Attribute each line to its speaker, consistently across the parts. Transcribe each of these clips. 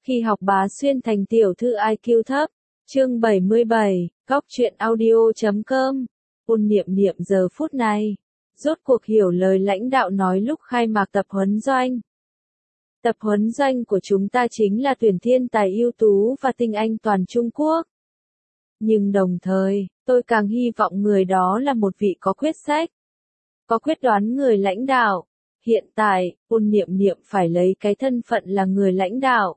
Speaker 1: Khi học bá xuyên thành tiểu thư IQ thấp. Chương 77, Góc truyện audio.com. Ôn Niệm Niệm giờ phút này rốt cuộc hiểu lời lãnh đạo nói lúc khai mạc tập huấn doanh. Tập huấn doanh của chúng ta chính là tuyển thiên tài ưu tú và tinh anh toàn Trung Quốc. Nhưng đồng thời, tôi càng hy vọng người đó là một vị có quyết sách, có quyết đoán người lãnh đạo. Hiện tại, Ôn Niệm Niệm phải lấy cái thân phận là người lãnh đạo,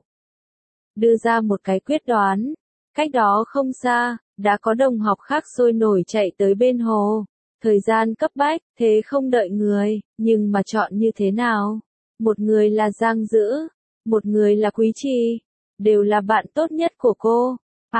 Speaker 1: đưa ra một cái quyết đoán. Cách đó không xa, đã có đồng học khác sôi nổi chạy tới bên hồ. Thời gian cấp bách, thế không đợi người, nhưng mà chọn như thế nào? Một người là Giang Dữ, một người là Quý Trì, đều là bạn tốt nhất của cô.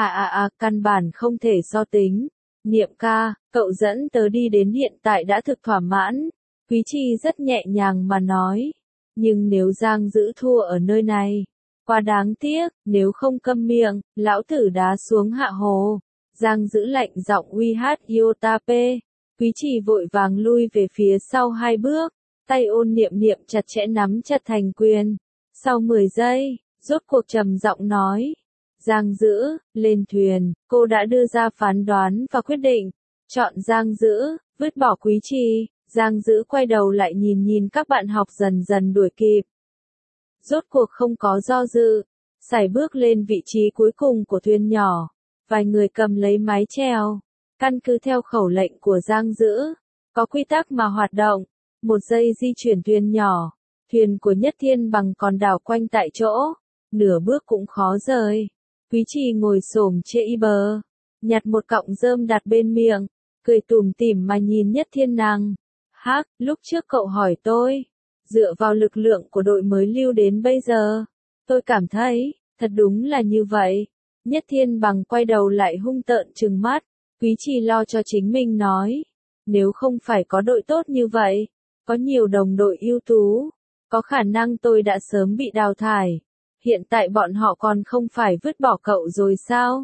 Speaker 1: Căn bản không thể so tính. Niệm ca, cậu dẫn tớ đi đến hiện tại đã thực thỏa mãn. Quý Trì rất nhẹ nhàng mà nói. Nhưng nếu Giang Dữ thua ở nơi này, quá đáng tiếc, nếu không câm miệng, lão tử đá xuống hạ hồ. Giang Dữ lạnh giọng uy hát Yotape. Quý Trì vội vàng lui về phía sau 2 bước, tay Ôn Niệm Niệm chặt chẽ nắm chặt thành quyền. Sau 10 giây, rốt cuộc trầm giọng nói. Giang Dữ, lên thuyền, cô đã đưa ra phán đoán và quyết định. Chọn Giang Dữ, vứt bỏ Quý Trì. Giang Dữ quay đầu lại nhìn các bạn học dần dần đuổi kịp. Rốt cuộc không có do dự, sải bước lên vị trí cuối cùng của thuyền nhỏ. Vài người cầm lấy mái chèo, căn cứ theo khẩu lệnh của Giang Dữ, có quy tắc mà hoạt động. 1 giây di chuyển thuyền nhỏ, thuyền của Nhất Thiên Bằng còn đảo quanh tại chỗ, nửa bước cũng khó rời. Quý Trì ngồi xổm trên bờ, nhặt một cọng rơm đặt bên miệng, cười tủm tỉm mà nhìn Nhất Thiên nàng. Hắc, lúc trước cậu hỏi tôi, dựa vào lực lượng của đội mới lưu đến bây giờ, tôi cảm thấy, thật đúng là như vậy. Nhất Thiên Bằng quay đầu lại hung tợn trừng mắt. Quý Trì lo cho chính mình nói, nếu không phải có đội tốt như vậy, có nhiều đồng đội ưu tú, có khả năng tôi đã sớm bị đào thải. Hiện tại bọn họ còn không phải vứt bỏ cậu rồi sao?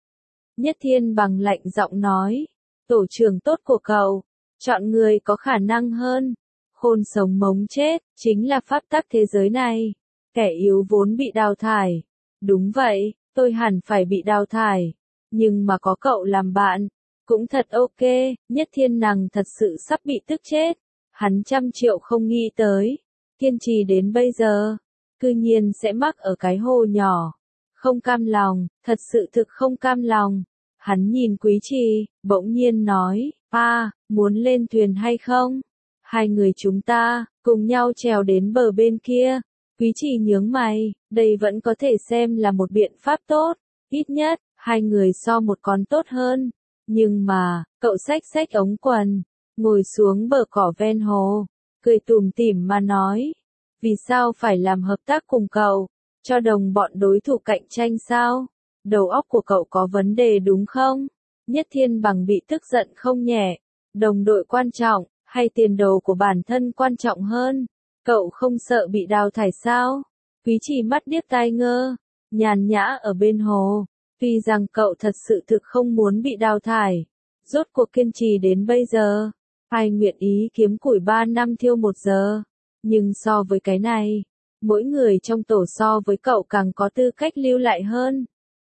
Speaker 1: Nhất Thiên Bằng lạnh giọng nói, tổ trưởng tốt của cậu, chọn người có khả năng hơn. Khôn sống mống chết, chính là pháp tắc thế giới này. Kẻ yếu vốn bị đào thải. Đúng vậy, tôi hẳn phải bị đào thải. Nhưng mà có cậu làm bạn, cũng thật ok. Nhất Thiên nàng thật sự sắp bị tức chết. Hắn 100 triệu không nghĩ tới, kiên trì đến bây giờ, cư nhiên sẽ mắc ở cái hồ nhỏ. Không cam lòng, thật sự thực không cam lòng. Hắn nhìn Quý Trì, bỗng nhiên nói, muốn lên thuyền hay không? 2 người chúng ta, cùng nhau trèo đến bờ bên kia. Quý Trì nhướng mày, đây vẫn có thể xem là một biện pháp tốt, ít nhất, 2 người so một con tốt hơn. Nhưng mà, cậu xách ống quần, ngồi xuống bờ cỏ ven hồ, cười tủm tỉm mà nói, vì sao phải làm hợp tác cùng cậu, cho đồng bọn đối thủ cạnh tranh sao? Đầu óc của cậu có vấn đề đúng không? Nhất Thiên Bằng bị tức giận không nhẹ, đồng đội quan trọng, hay tiền đồ của bản thân quan trọng hơn? Cậu không sợ bị đào thải sao? Quý Trì mắt điếc tai ngơ, nhàn nhã ở bên hồ. Tuy rằng cậu thật sự thực không muốn bị đào thải, rốt cuộc kiên trì đến bây giờ, ai nguyện ý kiếm củi 3 năm thiêu 1 giờ. Nhưng so với cái này, mỗi người trong tổ so với cậu càng có tư cách lưu lại hơn.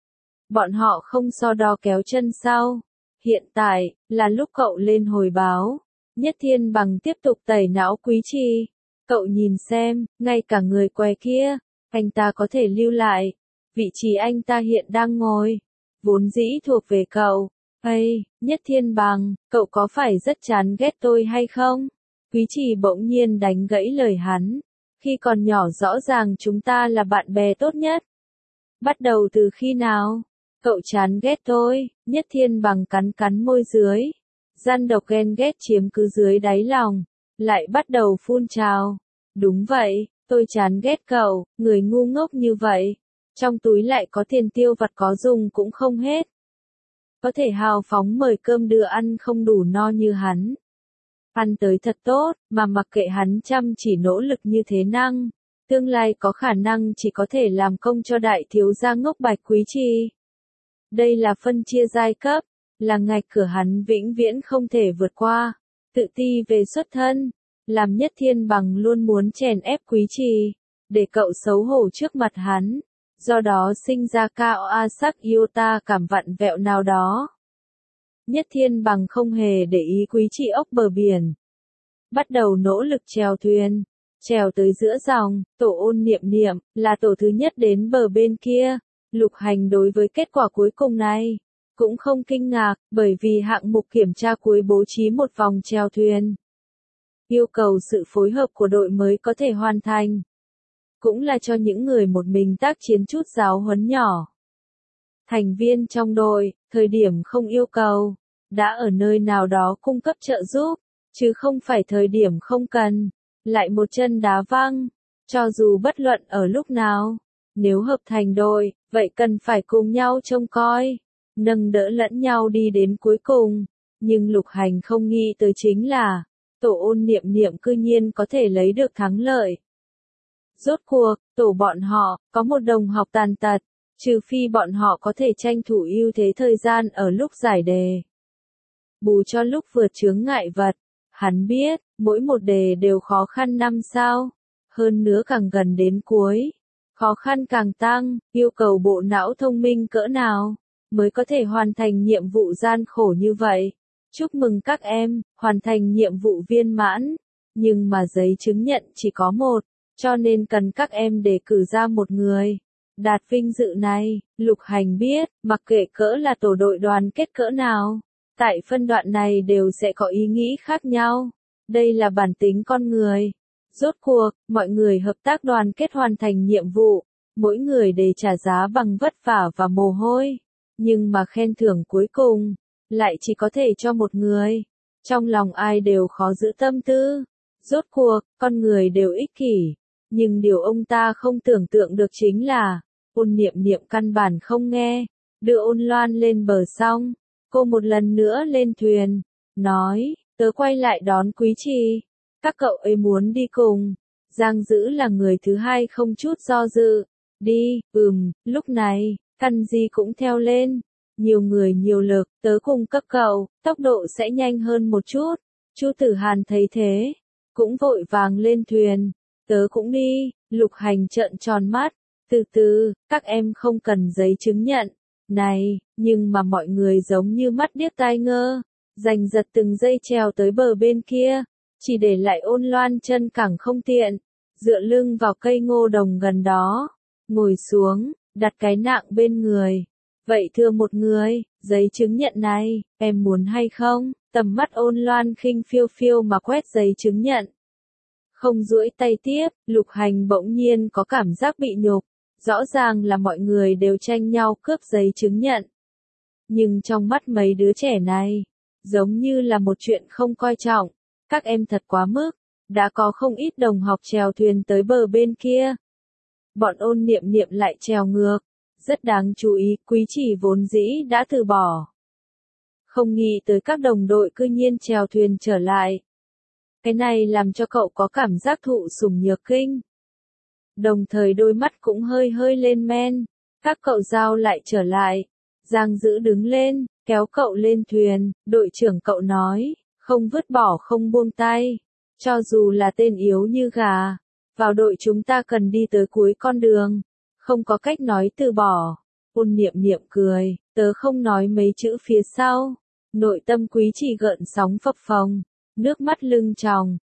Speaker 1: Bọn họ không so đo kéo chân sau. Hiện tại, là lúc cậu lên hồi báo. Nhất Thiên Bằng tiếp tục tẩy não Quý Trì. Cậu nhìn xem, ngay cả người què kia, anh ta có thể lưu lại. Vị trí anh ta hiện đang ngồi, vốn dĩ thuộc về cậu. Nhất Thiên Bằng, cậu có phải rất chán ghét tôi hay không? Quý Trì bỗng nhiên đánh gãy lời hắn. Khi còn nhỏ rõ ràng chúng ta là bạn bè tốt nhất. Bắt đầu từ khi nào? Cậu chán ghét tôi. Nhất Thiên Bằng cắn môi dưới. Gian độc ghen ghét chiếm cứ dưới đáy lòng, lại bắt đầu phun trào. Đúng vậy, tôi chán ghét cậu, người ngu ngốc như vậy. Trong túi lại có tiền tiêu vặt có dùng cũng không hết. Có thể hào phóng mời cơm đưa ăn không đủ no như hắn. Ăn tới thật tốt, mà mặc kệ hắn chăm chỉ nỗ lực như thế năng. Tương lai có khả năng chỉ có thể làm công cho đại thiếu gia ngốc Bạch Quý Trì. Đây là phân chia giai cấp, là ngạch cửa hắn vĩnh viễn không thể vượt qua. Tự ti về xuất thân, làm Nhất Thiên Bằng luôn muốn chèn ép Quý Trì, để cậu xấu hổ trước mặt hắn. do đó sinh ra cao a sắc iota cảm vặn vẹo nào đó. Nhất Thiên Bằng không hề để ý Quý Trị ốc bờ biển. Bắt đầu nỗ lực chèo thuyền, chèo tới giữa dòng, Tổ Ôn Niệm Niệm, là tổ thứ nhất đến bờ bên kia. Lục Hành đối với kết quả cuối cùng này, cũng không kinh ngạc, bởi vì hạng mục kiểm tra cuối bố trí một vòng chèo thuyền. Yêu cầu sự phối hợp của đội mới có thể hoàn thành. Cũng là cho những người một mình tác chiến chút giáo huấn nhỏ. Thành viên trong đội, thời điểm không yêu cầu, đã ở nơi nào đó cung cấp trợ giúp, chứ không phải thời điểm không cần, lại một chân đá văng, cho dù bất luận ở lúc nào. Nếu hợp thành đội, vậy cần phải cùng nhau trông coi, nâng đỡ lẫn nhau đi đến cuối cùng. Nhưng Lục Hành không nghĩ tới chính là, Tổ Ôn Niệm Niệm cư nhiên có thể lấy được thắng lợi. Rốt cuộc, tổ bọn họ, có một đồng học tàn tật, trừ phi bọn họ có thể tranh thủ ưu thế thời gian ở lúc giải đề. Bù cho lúc vượt chướng ngại vật, hắn biết, mỗi một đề đều khó khăn năm sao, hơn nữa càng gần đến cuối. Khó khăn càng tăng, yêu cầu bộ não thông minh cỡ nào, mới có thể hoàn thành nhiệm vụ gian khổ như vậy. Chúc mừng các em, hoàn thành nhiệm vụ viên mãn, nhưng mà giấy chứng nhận chỉ có một, cho nên cần các em đề cử ra một người. Đạt vinh dự này, Lục Hành biết, mặc kệ cỡ là tổ đội đoàn kết cỡ nào, tại phân đoạn này đều sẽ có ý nghĩ khác nhau. Đây là bản tính con người. Rốt cuộc, mọi người hợp tác đoàn kết hoàn thành nhiệm vụ, mỗi người đều trả giá bằng vất vả và mồ hôi. Nhưng mà khen thưởng cuối cùng, lại chỉ có thể cho một người. Trong lòng ai đều khó giữ tâm tư. Rốt cuộc, con người đều ích kỷ. Nhưng điều ông ta không tưởng tượng được chính là, Ôn Niệm Niệm căn bản không nghe. Đưa Ôn Loan lên bờ xong, cô một lần nữa lên thuyền, nói, tớ quay lại đón Quý Trì. Các cậu ấy muốn đi cùng. Giang Dữ là người thứ hai không chút do dự. Đi, lúc này, Căn Di cũng theo lên. Nhiều người nhiều lực, tớ cùng các cậu, tốc độ sẽ nhanh hơn một chút. Chu Tử Hàn thấy thế, cũng vội vàng lên thuyền. Tớ cũng đi, Lục Hành trợn tròn mắt. Từ từ, các em không cần giấy chứng nhận. Này, nhưng mà mọi người giống như mắt điếc tai ngơ. Giành giật từng giây trèo tới bờ bên kia. Chỉ để lại Ôn Loan chân cẳng không tiện, dựa lưng vào cây ngô đồng gần đó, ngồi xuống, đặt cái nạng bên người. Vậy thưa một người, giấy chứng nhận này, em muốn hay không? Tầm mắt Ôn Loan khinh phiêu phiêu mà quét giấy chứng nhận. Không duỗi tay tiếp, Lục Hành bỗng nhiên có cảm giác bị nhục. Rõ ràng là mọi người đều tranh nhau cướp giấy chứng nhận. Nhưng trong mắt mấy đứa trẻ này, giống như là một chuyện không coi trọng. Các em thật quá mức, đã có không ít đồng học chèo thuyền tới bờ bên kia. Bọn Ôn Niệm Niệm lại chèo ngược. Rất đáng chú ý, Quý Trì vốn dĩ đã từ bỏ. Không nghĩ tới các đồng đội cư nhiên chèo thuyền trở lại. Cái này làm cho cậu có cảm giác thụ sủng nhược kinh. Đồng thời đôi mắt cũng hơi hơi lên men. Các cậu giao lại trở lại. Giang Dữ đứng lên, kéo cậu lên thuyền, đội trưởng cậu nói. Không vứt bỏ không buông tay. Cho dù là tên yếu như gà, vào đội chúng ta cần đi tới cuối con đường. Không có cách nói từ bỏ. Ôn Niệm Niệm cười, tớ không nói mấy chữ phía sau. Nội tâm Quý Trì gợn sóng phập phồng, nước mắt lưng tròng.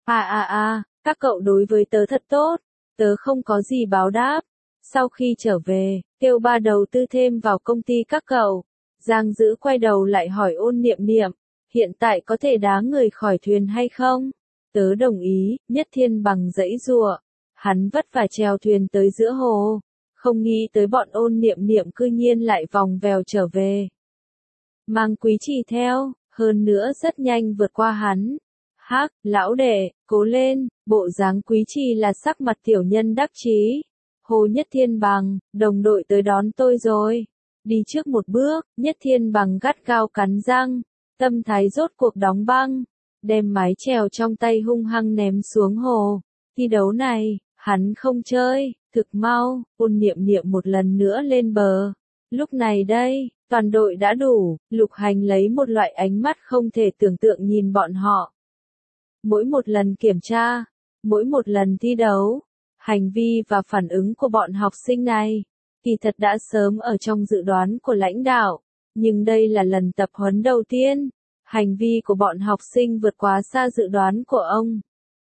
Speaker 1: Các cậu đối với tớ thật tốt. Tớ không có gì báo đáp. Sau khi trở về, kêu ba đầu tư thêm vào công ty các cậu. Giang Dữ quay đầu lại hỏi Ôn Niệm Niệm. Hiện tại có thể đá người khỏi thuyền hay không? Tớ đồng ý, Nhất Thiên Bằng giãy giụa. Hắn vất vả chèo thuyền tới giữa hồ. Không nghĩ tới bọn Ôn Niệm Niệm cư nhiên lại vòng vèo trở về. Mang Quý Trì theo, hơn nữa rất nhanh vượt qua hắn. Hắc, lão đệ, cố lên, bộ dáng Quý Trì là sắc mặt tiểu nhân đắc chí. Hồ Nhất Thiên Bằng, đồng đội tới đón tôi rồi. Đi trước một bước, Nhất Thiên Bằng gắt gao cắn răng. Tâm thái rốt cuộc đóng băng, đem mái chèo trong tay hung hăng ném xuống hồ. Thi đấu này, hắn không chơi, thực mau, Ôn Niệm Niệm một lần nữa lên bờ. Lúc này đây, toàn đội đã đủ, Lục Hành lấy một loại ánh mắt không thể tưởng tượng nhìn bọn họ. Mỗi một lần kiểm tra, mỗi một lần thi đấu, hành vi và phản ứng của bọn học sinh này, Kỳ thật đã sớm ở trong dự đoán của lãnh đạo, nhưng đây là lần tập huấn đầu tiên. Hành vi của bọn học sinh vượt quá xa dự đoán của ông.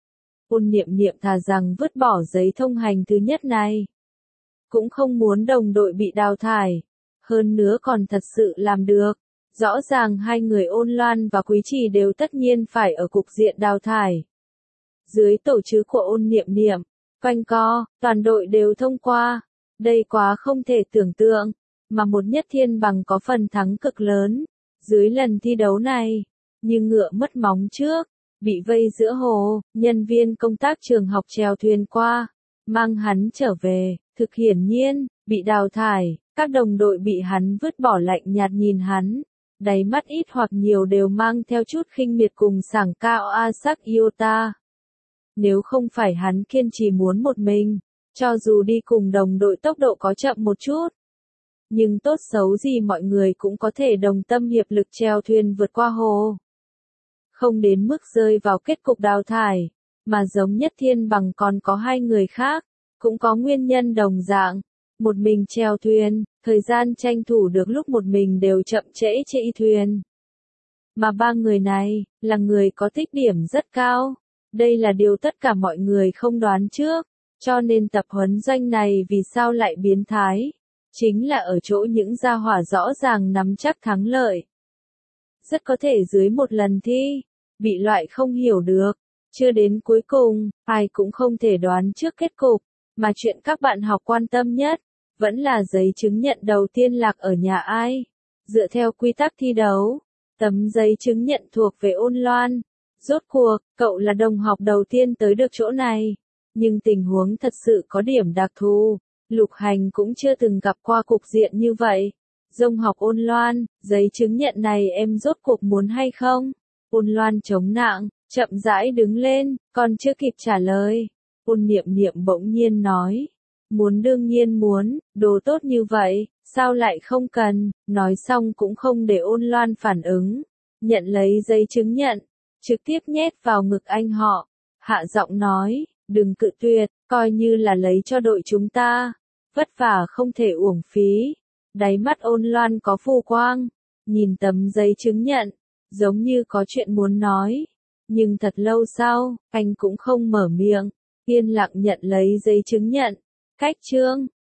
Speaker 1: Ôn Niệm Niệm thà rằng vứt bỏ giấy thông hành thứ nhất này, cũng không muốn đồng đội bị đào thải. Hơn nữa còn thật sự làm được. Rõ ràng hai người Ôn Loan và Quý Trì đều tất nhiên phải ở cục diện đào thải. Dưới tổ chức của Ôn Niệm Niệm, quanh co, toàn đội đều thông qua. Đây quá không thể tưởng tượng, mà một Nhất Thiên Bằng có phần thắng cực lớn. Dưới lần thi đấu này, như ngựa mất móng trước, bị vây giữa hồ, nhân viên công tác trường học chèo thuyền qua, mang hắn trở về, thực hiển nhiên, bị đào thải, các đồng đội bị hắn vứt bỏ lạnh nhạt nhìn hắn, đáy mắt ít hoặc nhiều đều mang theo chút khinh miệt cùng sảng cao a sắc iota. Nếu không phải hắn kiên trì muốn một mình, cho dù đi cùng đồng đội tốc độ có chậm một chút, nhưng tốt xấu gì mọi người cũng có thể đồng tâm hiệp lực chèo thuyền vượt qua hồ. Không đến mức rơi vào kết cục đào thải, mà giống Nhất Thiên Bằng còn có hai người khác, cũng có nguyên nhân đồng dạng. Một mình chèo thuyền, thời gian tranh thủ được lúc một mình đều chậm trễ chạy thuyền. Mà ba người này, là người có tích điểm rất cao. Đây là điều tất cả mọi người không đoán trước, cho nên tập huấn doanh này vì sao lại biến thái. Chính là ở chỗ những gia hỏa rõ ràng nắm chắc thắng lợi. Rất có thể dưới một lần thi, bị loại không hiểu được, chưa đến cuối cùng, ai cũng không thể đoán trước kết cục, mà chuyện các bạn học quan tâm nhất, vẫn là giấy chứng nhận đầu tiên lạc ở nhà ai. Dựa theo quy tắc thi đấu, tấm giấy chứng nhận thuộc về Ôn Loan. Rốt cuộc, cậu là đồng học đầu tiên tới được chỗ này, nhưng tình huống thật sự có điểm đặc thù. Lục Hành cũng chưa từng gặp qua cục diện như vậy. Dông học Ôn Loan, giấy chứng nhận này em rốt cuộc muốn hay không? Ôn Loan chống nạng, chậm rãi đứng lên, còn chưa kịp trả lời. Ôn Niệm Niệm bỗng nhiên nói, muốn đương nhiên muốn, đồ tốt như vậy, sao lại không cần, nói xong cũng không để Ôn Loan phản ứng. Nhận lấy giấy chứng nhận, trực tiếp nhét vào ngực anh họ, hạ giọng nói, đừng cự tuyệt, coi như là lấy cho đội chúng ta. Vất vả không thể uổng phí. Đáy mắt Ôn Loan có phù quang, nhìn tấm giấy chứng nhận, giống như có chuyện muốn nói. Nhưng thật lâu sau, anh cũng không mở miệng, yên lặng nhận lấy giấy chứng nhận. Cách chương